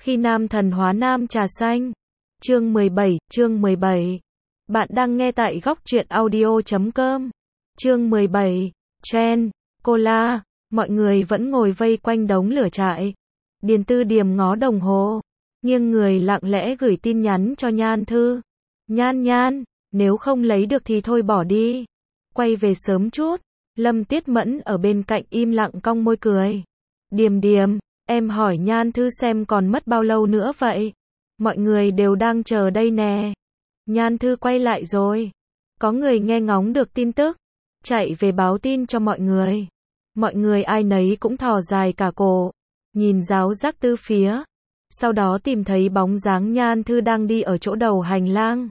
Khi nam thần hóa nam trà xanh. Chương 17. Bạn đang nghe tại góc truyện audio.com. Chương 17. Trend, Cola, mọi người vẫn ngồi vây quanh đống lửa trại. Điền Tư Điềm ngó đồng hồ, nghiêng người lặng lẽ gửi tin nhắn cho Nhan Thư. Nhan, nếu không lấy được thì thôi bỏ đi. Quay về sớm chút. Lâm Tiết Mẫn ở bên cạnh im lặng cong môi cười. Điềm, em hỏi Nhan Thư xem còn mất bao lâu nữa vậy? Mọi người đều đang chờ đây nè. Nhan Thư quay lại rồi. Có người nghe ngóng được tin tức, chạy về báo tin cho mọi người. Mọi người ai nấy cũng thò dài cả cổ, nhìn ráo rác tứ phía. Sau đó tìm thấy bóng dáng Nhan Thư đang đi ở chỗ đầu hành lang.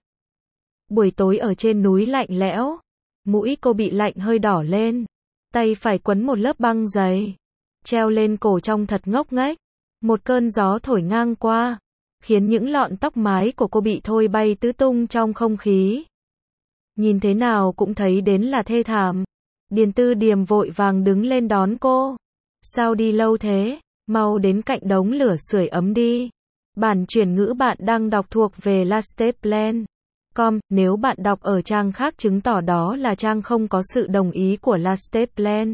Buổi tối ở trên núi lạnh lẽo, mũi cô bị lạnh hơi đỏ lên, tay phải quấn một lớp băng dày, treo lên cổ trông thật ngốc nghếch. Một cơn gió thổi ngang qua, khiến những lọn tóc mái của cô bị thôi bay tứ tung trong không khí. Nhìn thế nào cũng thấy đến là thê thảm. Điền Tư Điềm vội vàng đứng lên đón cô. Sao đi lâu thế? Mau đến cạnh đống lửa sưởi ấm đi. Bản chuyển ngữ bạn đang đọc thuộc về lasteplan.com. Nếu bạn đọc ở trang khác chứng tỏ đó là trang không có sự đồng ý của Lasteplan.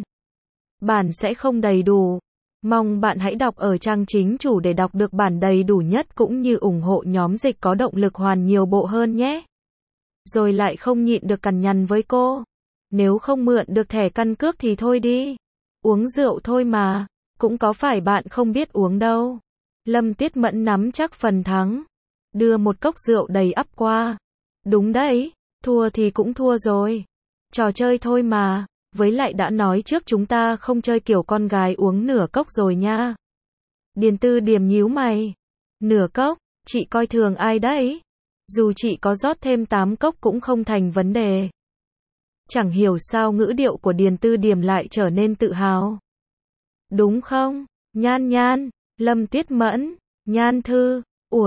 Bản sẽ không đầy đủ. Mong bạn hãy đọc ở trang chính chủ để đọc được bản đầy đủ nhất cũng như ủng hộ nhóm dịch có động lực hoàn nhiều bộ hơn nhé. Rồi lại không nhịn được cằn nhằn với cô. Nếu không mượn được thẻ căn cước thì thôi đi. Uống rượu thôi mà, cũng có phải bạn không biết uống đâu. Lâm Tiết Mẫn nắm chắc phần thắng, đưa một cốc rượu đầy ắp qua. Đúng đấy, thua thì cũng thua rồi. Trò chơi thôi mà, với lại đã nói trước chúng ta không chơi kiểu con gái uống nửa cốc rồi nha. Điền Tư Điềm nhíu mày. Nửa cốc, chị coi thường ai đấy? Dù chị có rót thêm 8 cốc cũng không thành vấn đề. Chẳng hiểu sao ngữ điệu của Điền Tư Điềm lại trở nên tự hào. Đúng không? Nhan, Lâm Tiết Mẫn, Nhan Thư,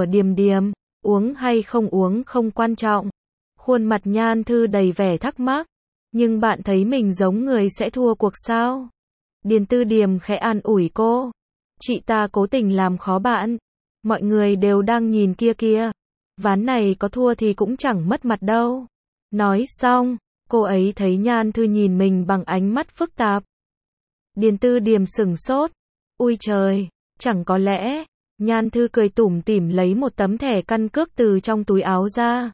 Điềm, uống hay không uống không quan trọng. Khuôn mặt Nhan Thư đầy vẻ thắc mắc. Nhưng bạn thấy mình giống người sẽ thua cuộc sao? Điền Tư Điềm khẽ an ủi cô. Chị ta cố tình làm khó bạn. Mọi người đều đang nhìn kia. Ván này có thua thì cũng chẳng mất mặt đâu. Nói xong, cô ấy thấy Nhan Thư nhìn mình bằng ánh mắt phức tạp. Điền Tư Điềm sửng sốt. Ui trời, chẳng có lẽ. Nhan Thư cười tủm tỉm lấy một tấm thẻ căn cước từ trong túi áo ra.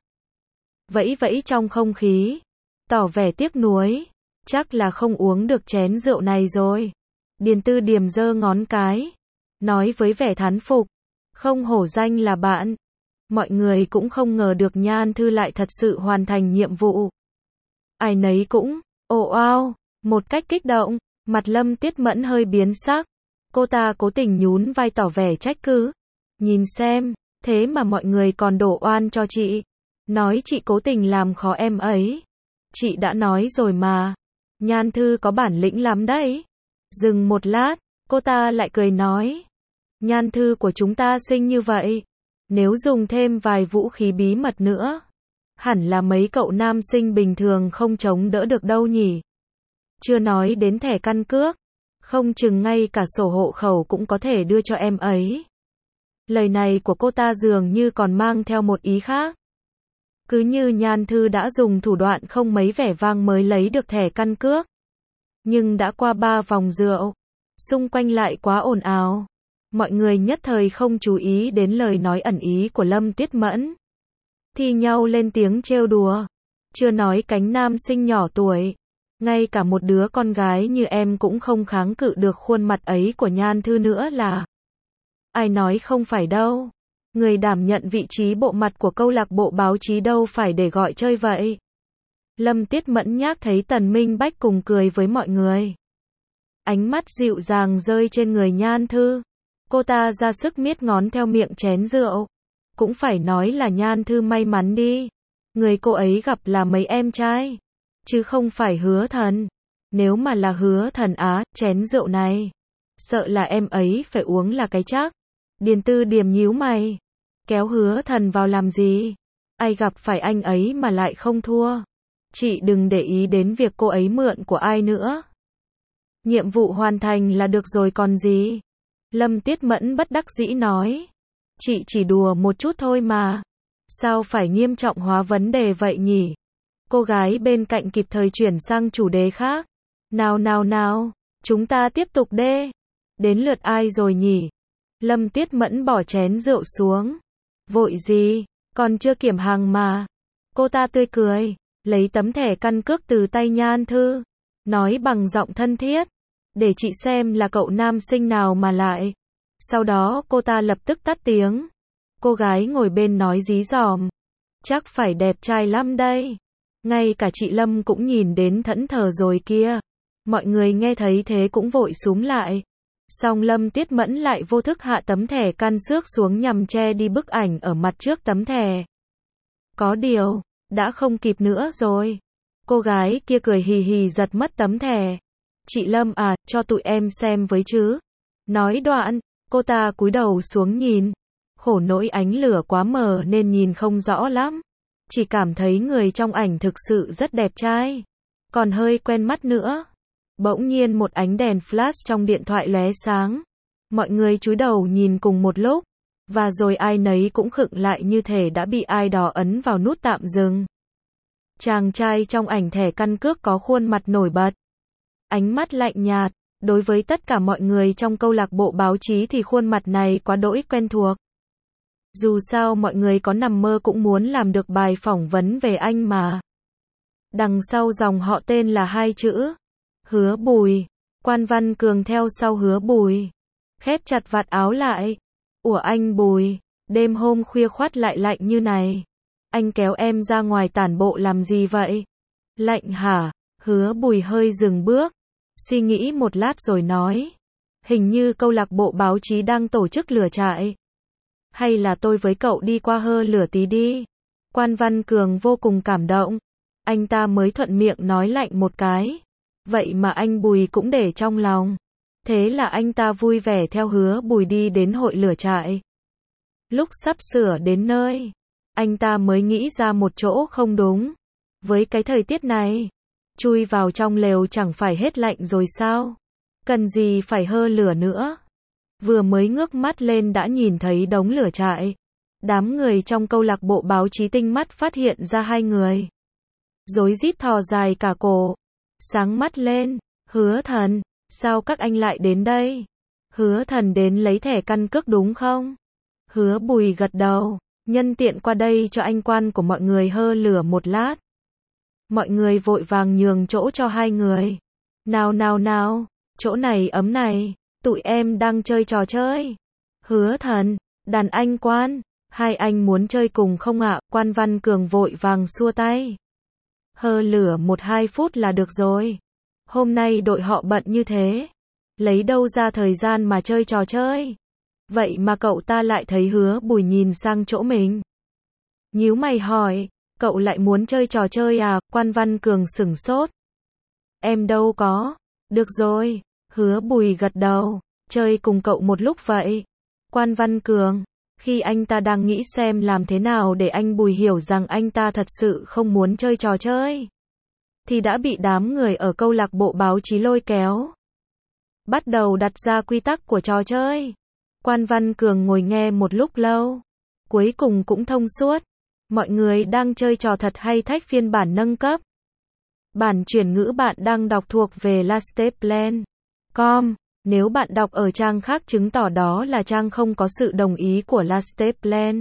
Vẫy trong không khí, tỏ vẻ tiếc nuối. Chắc là không uống được chén rượu này rồi. Điền Tư Điềm giơ ngón cái, nói với vẻ thán phục. Không hổ danh là bạn. Mọi người cũng không ngờ được Nhan Thư lại thật sự hoàn thành nhiệm vụ. Ai nấy cũng ồ ao một cách kích động. Mặt Lâm Tiết Mẫn hơi biến sắc. Cô ta cố tình nhún vai tỏ vẻ trách cứ. Nhìn xem, thế mà mọi người còn đổ oan cho chị. Nói chị cố tình làm khó em ấy. Chị đã nói rồi mà. Nhan Thư có bản lĩnh lắm đấy. Dừng một lát, cô ta lại cười nói. Nhan Thư của chúng ta xinh như vậy. Nếu dùng thêm vài vũ khí bí mật nữa, hẳn là mấy cậu nam sinh bình thường không chống đỡ được đâu nhỉ. Chưa nói đến thẻ căn cước, không chừng ngay cả sổ hộ khẩu cũng có thể đưa cho em ấy. Lời này của cô ta dường như còn mang theo một ý khác. Cứ như Nhan Thư đã dùng thủ đoạn không mấy vẻ vang mới lấy được thẻ căn cước. Nhưng đã qua 3 vòng rượu, xung quanh lại quá ồn ào. Mọi người nhất thời không chú ý đến lời nói ẩn ý của Lâm Tiết Mẫn. Thi nhau lên tiếng trêu đùa. Chưa nói cánh nam sinh nhỏ tuổi. Ngay cả một đứa con gái như em cũng không kháng cự được khuôn mặt ấy của Nhan Thư nữa là. Ai nói không phải đâu. Người đảm nhận vị trí bộ mặt của câu lạc bộ báo chí đâu phải để gọi chơi vậy. Lâm Tiết Mẫn nhác thấy Tần Minh Bách cùng cười với mọi người. Ánh mắt dịu dàng rơi trên người Nhan Thư. Cô ta ra sức miết ngón theo miệng chén rượu. Cũng phải nói là Nhan Thư may mắn đi. Người cô ấy gặp là mấy em trai, chứ không phải Hứa Thần. Nếu mà là Hứa Thần chén rượu này, sợ là em ấy phải uống là cái chắc. Điền Tư Điềm nhíu mày. Kéo Hứa Thần vào làm gì? Ai gặp phải anh ấy mà lại không thua. Chị đừng để ý đến việc cô ấy mượn của ai nữa. Nhiệm vụ hoàn thành là được rồi còn gì. Lâm Tiết Mẫn bất đắc dĩ nói. Chị chỉ đùa một chút thôi mà. Sao phải nghiêm trọng hóa vấn đề vậy nhỉ? Cô gái bên cạnh kịp thời chuyển sang chủ đề khác. Nào, chúng ta tiếp tục đê. Đến lượt ai rồi nhỉ? Lâm Tuyết Mẫn bỏ chén rượu xuống. Vội gì, còn chưa kiểm hàng mà. Cô ta tươi cười, lấy tấm thẻ căn cước từ tay Nhan Thư, nói bằng giọng thân thiết. Để chị xem là cậu nam sinh nào mà lại. Sau đó cô ta lập tức tắt tiếng. Cô gái ngồi bên nói dí dỏm. Chắc phải đẹp trai lắm đây. Ngay cả chị Lâm cũng nhìn đến thẫn thờ rồi kia. Mọi người nghe thấy thế cũng vội xúm lại. Song Lâm Tuyết Mẫn lại vô thức hạ tấm thẻ căn cước xuống nhằm che đi bức ảnh ở mặt trước tấm thẻ. Có điều, đã không kịp nữa rồi. Cô gái kia cười hì hì giật mất tấm thẻ. Chị Lâm à, cho tụi em xem với chứ. Nói đoạn, cô ta cúi đầu xuống nhìn. Khổ nỗi ánh lửa quá mờ nên nhìn không rõ lắm. Chỉ cảm thấy người trong ảnh thực sự rất đẹp trai. Còn hơi quen mắt nữa. Bỗng nhiên một ánh đèn flash trong điện thoại lóe sáng. Mọi người cúi đầu nhìn cùng một lúc. Và rồi ai nấy cũng khựng lại như thể đã bị ai đó ấn vào nút tạm dừng. Chàng trai trong ảnh thẻ căn cước có khuôn mặt nổi bật. Ánh mắt lạnh nhạt. Đối với tất cả mọi người trong câu lạc bộ báo chí thì khuôn mặt này quá đỗi quen thuộc. Dù sao mọi người có nằm mơ cũng muốn làm được bài phỏng vấn về anh mà. Đằng sau dòng họ tên là hai chữ. Hứa Bùi. Quan Văn Cường theo sau Hứa Bùi. Khép chặt vạt áo lại. Ủa anh Bùi, đêm hôm khuya khoắt lại lạnh như này. Anh kéo em ra ngoài tản bộ làm gì vậy? Lạnh hả? Hứa Bùi hơi dừng bước. Suy nghĩ một lát rồi nói. Hình như câu lạc bộ báo chí đang tổ chức lửa trại. Hay là tôi với cậu đi qua hơ lửa tí đi. Quan Văn Cường vô cùng cảm động. Anh ta mới thuận miệng nói lạnh một cái. Vậy mà anh Bùi cũng để trong lòng. Thế là anh ta vui vẻ theo Hứa Bùi đi đến hội lửa trại. Lúc sắp sửa đến nơi, anh ta mới nghĩ ra một chỗ không đúng. Với cái thời tiết này, chui vào trong lều chẳng phải hết lạnh rồi sao? Cần gì phải hơ lửa nữa? Vừa mới ngước mắt lên đã nhìn thấy đống lửa trại. Đám người trong câu lạc bộ báo chí tinh mắt phát hiện ra hai người. Rối rít thò dài cả cổ. Sáng mắt lên, Hứa Thần, sao các anh lại đến đây? Hứa Thần đến lấy thẻ căn cước đúng không? Hứa Bùi gật đầu, nhân tiện qua đây cho anh quan của mọi người hơ lửa một lát. Mọi người vội vàng nhường chỗ cho hai người. Nào, chỗ này ấm này, tụi em đang chơi trò chơi. Hứa Thần, đàn anh Quan, hai anh muốn chơi cùng không ạ? Quan Văn Cường vội vàng xua tay. Hơ lửa 1-2 phút là được rồi. Hôm nay đội họ bận như thế. Lấy đâu ra thời gian mà chơi trò chơi. Vậy mà cậu ta lại thấy Hứa Bùi nhìn sang chỗ mình. Nhíu mày hỏi, cậu lại muốn chơi trò chơi à? Quan Văn Cường sửng sốt. Em đâu có. Được rồi. Hứa Bùi gật đầu. Chơi cùng cậu một lúc vậy. Quan Văn Cường. Khi anh ta đang nghĩ xem làm thế nào để anh Bùi hiểu rằng anh ta thật sự không muốn chơi trò chơi, thì đã bị đám người ở câu lạc bộ báo chí lôi kéo. Bắt đầu đặt ra quy tắc của trò chơi. Quan Văn Cường ngồi nghe một lúc lâu. Cuối cùng cũng thông suốt. Mọi người đang chơi trò thật hay thách phiên bản nâng cấp. Bản chuyển ngữ bạn đang đọc thuộc về lasteplan.com. Nếu bạn đọc ở trang khác chứng tỏ đó là trang không có sự đồng ý của Lasteplan.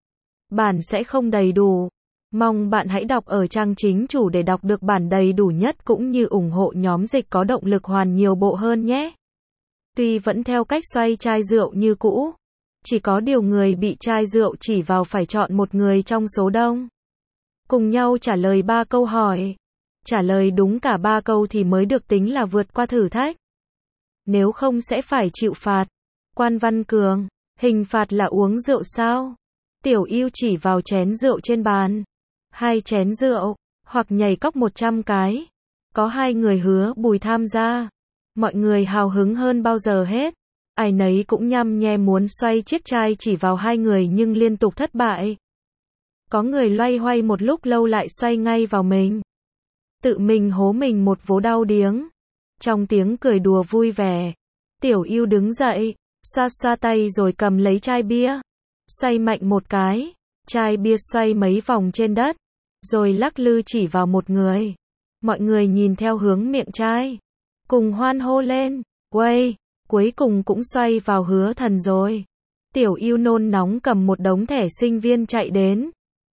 Bản sẽ không đầy đủ. Mong bạn hãy đọc ở trang chính chủ để đọc được bản đầy đủ nhất cũng như ủng hộ nhóm dịch có động lực hoàn nhiều bộ hơn nhé. Tuy vẫn theo cách xoay chai rượu như cũ, chỉ có điều người bị chai rượu chỉ vào phải chọn một người trong số đông. Cùng nhau trả lời 3 câu hỏi. Trả lời đúng cả 3 câu thì mới được tính là vượt qua thử thách. Nếu không sẽ phải chịu phạt. Quan Văn Cường, hình phạt là uống rượu sao? Tiểu Yêu chỉ vào chén rượu trên bàn. 2 chén rượu, hoặc nhảy cóc 100 cái. Có 2 người Hứa Bùi tham gia. Mọi người hào hứng hơn bao giờ hết. Ai nấy cũng nhăm nhe muốn xoay chiếc chai chỉ vào 2 người nhưng liên tục thất bại. Có người loay hoay một lúc lâu lại xoay ngay vào mình. Tự mình hố mình một vố đau điếng. Trong tiếng cười đùa vui vẻ, Tiểu Yêu đứng dậy, xoa xoa tay rồi cầm lấy chai bia. xoay mạnh một cái, chai bia xoay mấy vòng trên đất, rồi lắc lư chỉ vào một người. Mọi người nhìn theo hướng miệng chai, cùng hoan hô lên, "Uầy, cuối cùng cũng xoay vào Hứa Thần rồi." Tiểu Yêu nôn nóng cầm một đống thẻ sinh viên chạy đến.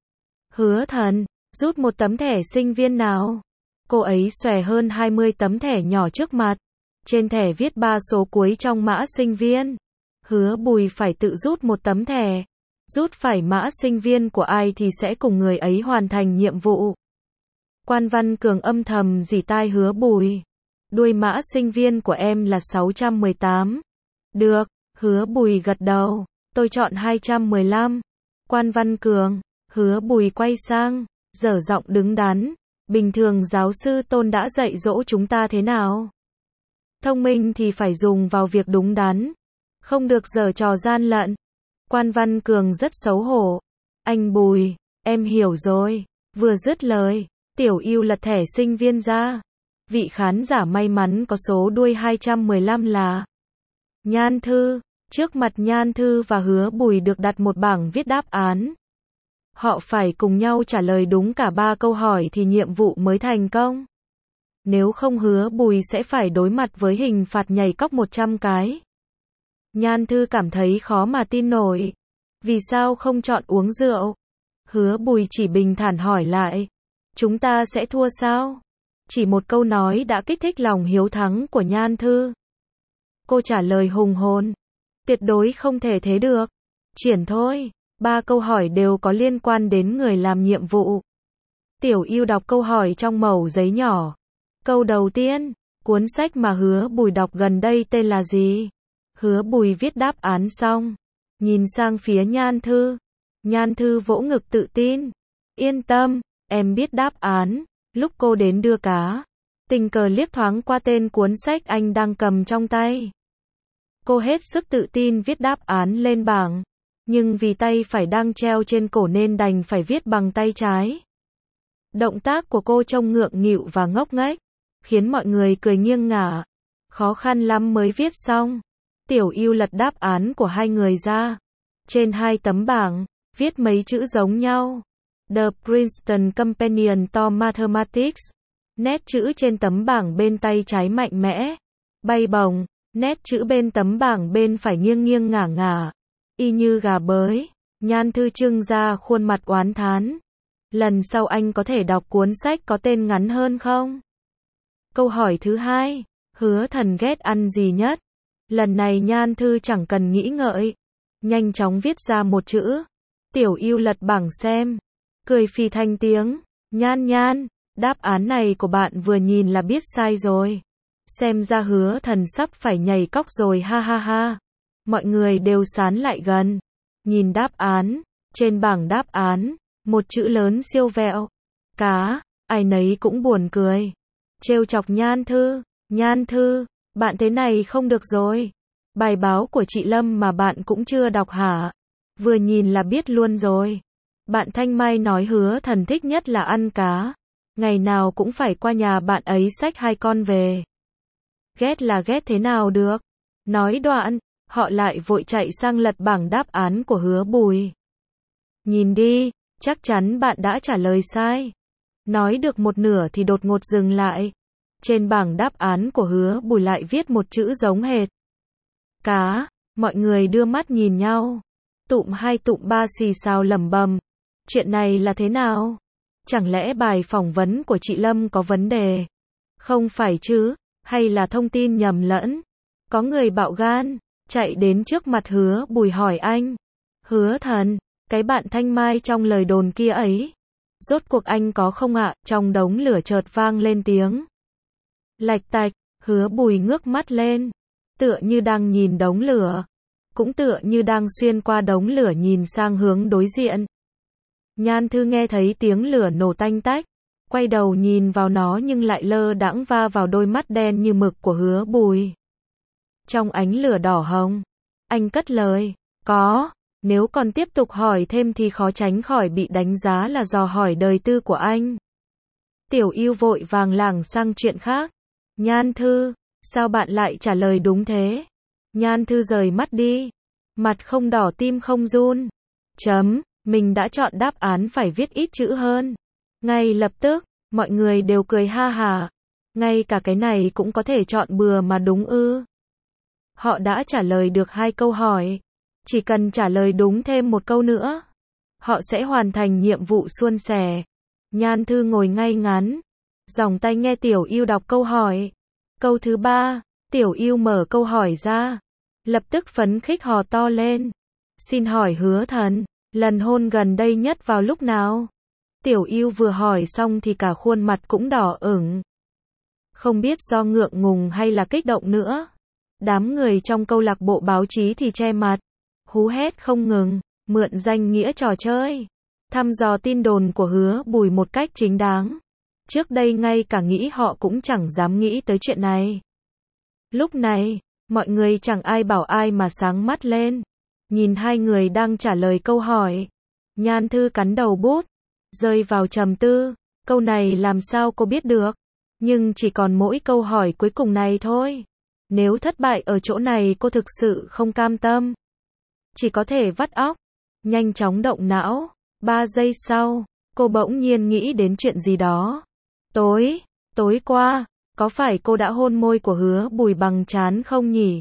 "Hứa Thần, rút một tấm thẻ sinh viên nào?" Cô ấy xòe hơn 20 tấm thẻ nhỏ trước mặt. Trên thẻ viết 3 số cuối trong mã sinh viên. Hứa Bùi phải tự rút một tấm thẻ. Rút phải mã sinh viên của ai thì sẽ cùng người ấy hoàn thành nhiệm vụ. Quan Văn Cường âm thầm rỉ tai Hứa Bùi. "Đuôi mã sinh viên của em là 618. "Được." Hứa Bùi gật đầu. "Tôi chọn 215. Quan Văn Cường. Hứa Bùi quay sang, dở giọng đứng đắn. "Bình thường giáo sư Tôn đã dạy dỗ chúng ta thế nào? Thông minh thì phải dùng vào việc đúng đắn, không được giở trò gian lận." Quan Văn Cường rất xấu hổ. "Anh Bùi, em hiểu rồi." Vừa dứt lời, Tiểu Yêu lật thẻ sinh viên ra. Vị khán giả may mắn có số đuôi 215 là Nhan Thư. Trước mặt Nhan Thư và Hứa Bùi được đặt một bảng viết đáp án. Họ phải cùng nhau trả lời đúng cả 3 câu hỏi thì nhiệm vụ mới thành công. Nếu không Hứa Bùi sẽ phải đối mặt với hình phạt nhảy cóc 100 cái. Nhan Thư cảm thấy khó mà tin nổi. Vì sao không chọn uống rượu? Hứa Bùi chỉ bình thản hỏi lại. "Chúng ta sẽ thua sao?" Chỉ một câu nói đã kích thích lòng hiếu thắng của Nhan Thư. Cô trả lời hùng hồn. "Tuyệt đối không thể thế được. Triển thôi." 3 câu hỏi đều có liên quan đến người làm nhiệm vụ. Tiểu Yêu đọc câu hỏi trong mẩu giấy nhỏ. Câu đầu tiên, cuốn sách mà Hứa Bùi đọc gần đây tên là gì? Hứa Bùi viết đáp án xong, nhìn sang phía Nhan Thư. Nhan Thư vỗ ngực tự tin. "Yên tâm, em biết đáp án." Lúc cô đến đưa cá, tình cờ liếc thoáng qua tên cuốn sách anh đang cầm trong tay. Cô hết sức tự tin viết đáp án lên bảng, nhưng vì tay phải đang treo trên cổ nên đành phải viết bằng tay trái. Động tác của cô trông ngượng nghịu và ngốc nghếch, khiến mọi người cười nghiêng ngả. Khó khăn lắm mới viết xong. Tiểu Yêu lật đáp án của hai người ra. Trên 2 tấm bảng, viết mấy chữ giống nhau. The Princeton Companion to Mathematics. Nét chữ trên tấm bảng bên tay trái mạnh mẽ, bay bổng, nét chữ bên tấm bảng bên phải nghiêng nghiêng ngả ngả, y như gà bới. Nhan Thư trưng ra khuôn mặt oán thán. "Lần sau anh có thể đọc cuốn sách có tên ngắn hơn không?" Câu hỏi thứ 2, Hứa Thần ghét ăn gì nhất? Lần này Nhan Thư chẳng cần nghĩ ngợi, nhanh chóng viết ra một chữ. Tiểu Yêu lật bảng xem, cười phì thành tiếng. Nhan, đáp án này của bạn vừa nhìn là biết sai rồi. Xem ra Hứa Thần sắp phải nhảy cóc rồi ha ha ha." Mọi người đều sán lại gần, nhìn đáp án. Trên bảng đáp án, một chữ lớn siêu vẹo, cá. Ai nấy cũng buồn cười, trêu chọc Nhan Thư. "Nhan Thư, bạn thế này không được rồi. Bài báo của chị Lâm mà bạn cũng chưa đọc hả? Vừa nhìn là biết luôn rồi." Bạn Thanh Mai nói Hứa Thần thích nhất là ăn cá. Ngày nào cũng phải qua nhà bạn ấy xách 2 con về. Ghét là ghét thế nào được. Nói đoạn, họ lại vội chạy sang lật bảng đáp án của Hứa Bùi. "Nhìn đi, chắc chắn bạn đã trả lời sai." Nói được một nửa thì đột ngột dừng lại. Trên bảng đáp án của Hứa Bùi lại viết một chữ giống hệt. Cá. Mọi người đưa mắt nhìn nhau. Tụm 2 tụm 3 xì xào lẩm bẩm. Chuyện này là thế nào? Chẳng lẽ bài phỏng vấn của chị Lâm có vấn đề? Không phải chứ, hay là thông tin nhầm lẫn? Có người bạo gan, chạy đến trước mặt Hứa Bùi hỏi anh. "Hứa Thần, cái bạn Thanh Mai trong lời đồn kia ấy, rốt cuộc anh có không ạ?" Trong đống lửa chợt vang lên tiếng lạch tạch. Hứa Bùi ngước mắt lên, tựa như đang nhìn đống lửa, cũng tựa như đang xuyên qua đống lửa nhìn sang hướng đối diện. Nhan Thư nghe thấy tiếng lửa nổ tanh tách, quay đầu nhìn vào nó nhưng lại lơ đãng va vào đôi mắt đen như mực của Hứa Bùi. Trong ánh lửa đỏ hồng, anh cất lời, "Có." Nếu còn tiếp tục hỏi thêm thì khó tránh khỏi bị đánh giá là dò hỏi đời tư của anh. Tiểu Yêu vội vàng lảng sang chuyện khác. "Nhan Thư, sao bạn lại trả lời đúng thế?" Nhan Thư rời mắt đi, mặt không đỏ tim không run. Mình đã chọn đáp án phải viết ít chữ hơn. Ngay lập tức, mọi người đều cười ha hả. Ngay cả cái này cũng có thể chọn bừa mà đúng ư? Họ đã trả lời được 2 câu hỏi. Chỉ cần trả lời đúng thêm 1 câu nữa, họ sẽ hoàn thành nhiệm vụ suôn sẻ. Nhan Thư ngồi ngay ngắn, dòng tai nghe Tiểu Yêu đọc câu hỏi. Câu thứ 3, Tiểu Yêu mở câu hỏi ra, lập tức phấn khích hò to lên. Xin hỏi Hứa Thần, lần hôn gần đây nhất vào lúc nào? Tiểu Yêu vừa hỏi xong thì cả khuôn mặt cũng đỏ ửng. Không biết do ngượng ngùng hay là kích động nữa. Đám người trong câu lạc bộ báo chí thì che mặt, hú hét không ngừng, mượn danh nghĩa trò chơi, thăm dò tin đồn của Hứa Bùi một cách chính đáng. Trước đây ngay cả nghĩ họ cũng chẳng dám nghĩ tới chuyện này. Lúc này, mọi người chẳng ai bảo ai mà sáng mắt lên. Nhìn 2 người đang trả lời câu hỏi. Nhan Thư cắn đầu bút, rơi vào trầm tư. Câu này làm sao cô biết được? Nhưng chỉ còn mỗi câu hỏi cuối cùng này thôi. Nếu thất bại ở chỗ này cô thực sự không cam tâm. Chỉ có thể vắt óc, nhanh chóng động não. 3 giây sau, cô bỗng nhiên nghĩ đến chuyện gì đó. Tối qua, có phải cô đã hôn môi của Hứa Bùi bằng trán không nhỉ?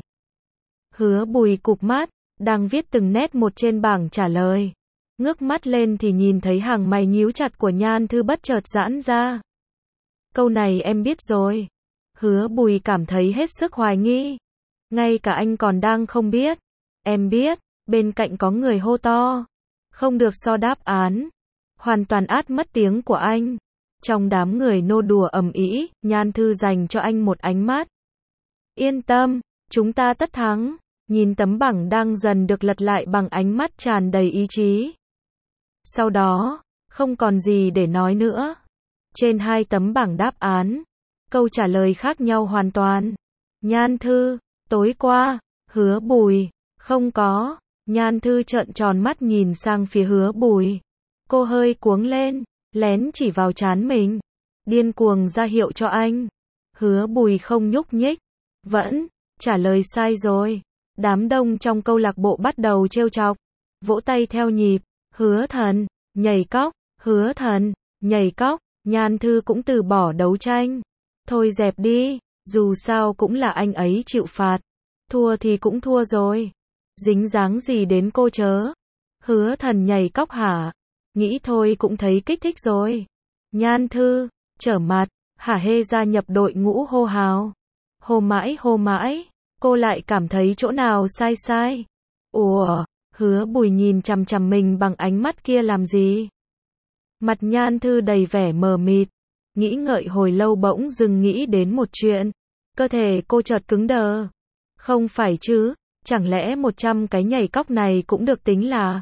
Hứa Bùi cụp mắt, đang viết từng nét một trên bảng trả lời. Ngước mắt lên thì nhìn thấy hàng mày nhíu chặt của Nhan Thư bất chợt giãn ra. Câu này em biết rồi. Hứa Bùi cảm thấy hết sức hoài nghi. Ngay cả anh còn đang không biết. Em biết, bên cạnh có người hô to. Không được so đáp án. Hoàn toàn át mất tiếng của anh. Trong đám người nô đùa ầm ĩ, Nhan Thư dành cho anh một ánh mắt. Yên tâm, chúng ta tất thắng. Nhìn tấm bảng đang dần được lật lại bằng ánh mắt tràn đầy ý chí. Sau đó, không còn gì để nói nữa. Trên 2 tấm bảng đáp án, câu trả lời khác nhau hoàn toàn. Nhan Thư, tối qua, Hứa Bùi, không có. Nhan Thư trợn tròn mắt nhìn sang phía Hứa Bùi. Cô hơi cuống lên, lén chỉ vào trán mình, điên cuồng ra hiệu cho anh. Hứa Bùi không nhúc nhích, vẫn trả lời sai rồi. Đám đông trong câu lạc bộ bắt đầu trêu chọc, vỗ tay theo nhịp. Hứa Thần, nhảy cóc, Hứa Thần, nhảy cóc. Nhan Thư cũng từ bỏ đấu tranh. Thôi dẹp đi, dù sao cũng là anh ấy chịu phạt. Thua thì cũng thua rồi. Dính dáng gì đến cô chớ? Hứa Thần nhảy cóc hả? Nghĩ thôi cũng thấy kích thích rồi. Nhan Thư, trở mặt, hả hê gia nhập đội ngũ hô hào. Hô mãi, cô lại cảm thấy chỗ nào sai sai. Ủa, Hứa Bùi nhìn chằm chằm mình bằng ánh mắt kia làm gì? Mặt Nhan Thư đầy vẻ mờ mịt, nghĩ ngợi hồi lâu bỗng dừng nghĩ đến một chuyện. Cơ thể cô chợt cứng đờ. Không phải chứ, chẳng lẽ 100 cái nhảy cóc này cũng được tính là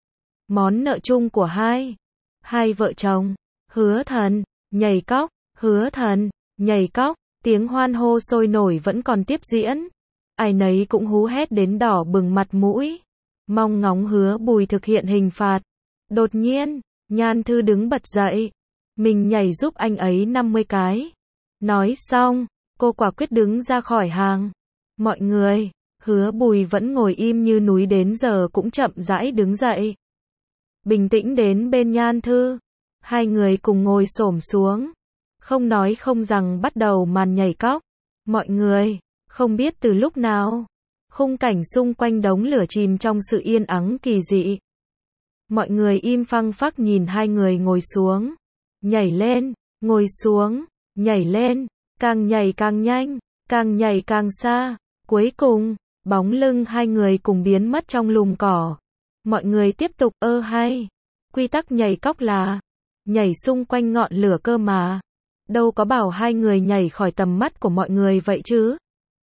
món nợ chung của hai vợ chồng? Hứa Thần, nhảy cóc, Hứa Thần, nhảy cóc, tiếng hoan hô sôi nổi vẫn còn tiếp diễn. Ai nấy cũng hú hét đến đỏ bừng mặt mũi, mong ngóng Hứa Bùi thực hiện hình phạt. Đột nhiên, Nhan Thư đứng bật dậy. Mình nhảy giúp anh ấy 50 cái. Nói xong, cô quả quyết đứng ra khỏi hàng. Mọi người, Hứa Bùi vẫn ngồi im như núi đến giờ cũng chậm rãi đứng dậy. Bình tĩnh đến bên Nhan Thư. 2 người cùng ngồi xổm xuống. Không nói không rằng bắt đầu màn nhảy cóc. Mọi người, không biết từ lúc nào, khung cảnh xung quanh đống lửa chìm trong sự yên ắng kỳ dị. Mọi người im phăng phắc nhìn 2 người ngồi xuống. Nhảy lên, ngồi xuống, nhảy lên, càng nhảy càng nhanh, càng nhảy càng xa. Cuối cùng, bóng lưng 2 người cùng biến mất trong lùm cỏ. Mọi người tiếp tục hay. Quy tắc nhảy cóc là nhảy xung quanh ngọn lửa cơ mà. Đâu có bảo 2 người nhảy khỏi tầm mắt của mọi người vậy chứ.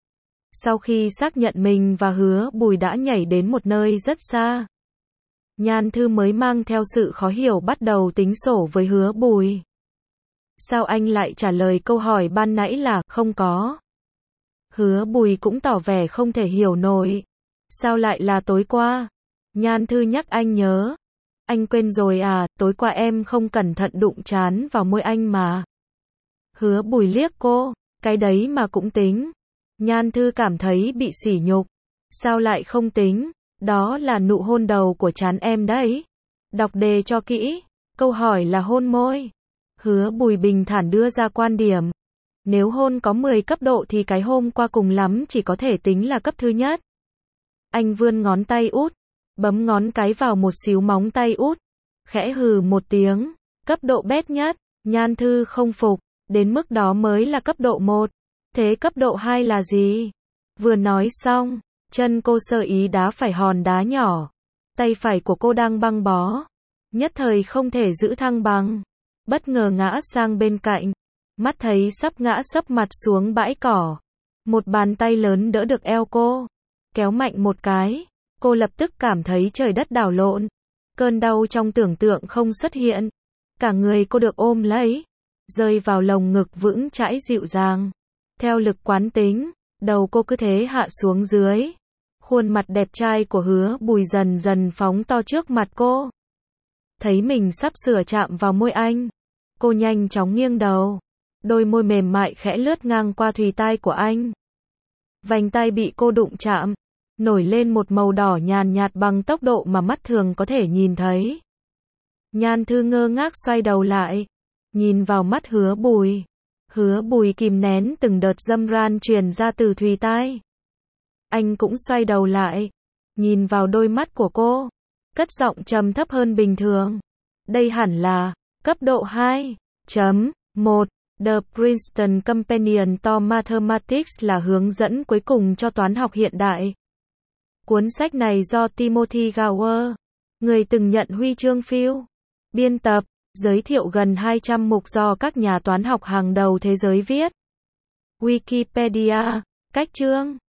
Sau khi xác nhận mình và Hứa Bùi đã nhảy đến một nơi rất xa, Nhan Thư mới mang theo sự khó hiểu bắt đầu tính sổ với Hứa Bùi. Sao anh lại trả lời câu hỏi ban nãy là không có? Hứa Bùi cũng tỏ vẻ không thể hiểu nổi. Sao lại là tối qua? Nhan Thư nhắc anh nhớ. Anh quên rồi à, tối qua em không cẩn thận đụng trán vào môi anh mà. Hứa Bùi liếc cô, cái đấy mà cũng tính. Nhan Thư cảm thấy bị sỉ nhục. Sao lại không tính? Đó là nụ hôn đầu của trán em đấy. Đọc đề cho kỹ. Câu hỏi là hôn môi. Hứa Bùi bình thản đưa ra quan điểm. Nếu hôn có 10 cấp độ thì cái hôm qua cùng lắm chỉ có thể tính là cấp thứ nhất. Anh vươn ngón tay út, bấm ngón cái vào một xíu móng tay út, khẽ hừ một tiếng. Cấp độ bét nhất. Nhan Thư không phục. Đến mức đó mới là cấp độ 1. Thế cấp độ 2 là gì? Vừa nói xong, chân cô sơ ý đá phải hòn đá nhỏ. Tay phải của cô đang băng bó. Nhất thời không thể giữ thăng bằng. Bất ngờ ngã sang bên cạnh. Mắt thấy sắp ngã sấp mặt xuống bãi cỏ. Một bàn tay lớn đỡ được eo cô. Kéo mạnh một cái. Cô lập tức cảm thấy trời đất đảo lộn. Cơn đau trong tưởng tượng không xuất hiện. Cả người cô được ôm lấy. Rơi vào lồng ngực vững chãi dịu dàng. Theo lực quán tính, đầu cô cứ thế hạ xuống dưới. Khuôn mặt đẹp trai của Hứa Bùi dần dần phóng to trước mặt cô. Thấy mình sắp sửa chạm vào môi anh. Cô nhanh chóng nghiêng đầu. Đôi môi mềm mại khẽ lướt ngang qua thùy tai của anh. Vành tai bị cô đụng chạm. Nổi lên một màu đỏ nhàn nhạt bằng tốc độ mà mắt thường có thể nhìn thấy. Nhan Thư ngơ ngác xoay đầu lại. Nhìn vào mắt Hứa Bùi. Hứa Bùi kìm nén từng đợt dâm ran truyền ra từ thùy tai. Anh cũng xoay đầu lại. Nhìn vào đôi mắt của cô. Cất giọng trầm thấp hơn bình thường. Đây hẳn là cấp độ 2.1. The Princeton Companion to Mathematics là hướng dẫn cuối cùng cho toán học hiện đại. Cuốn sách này do Timothy Gower, người từng nhận huy chương Fields, biên tập, giới thiệu gần 200 mục do các nhà toán học hàng đầu thế giới viết. Wikipedia, cách chương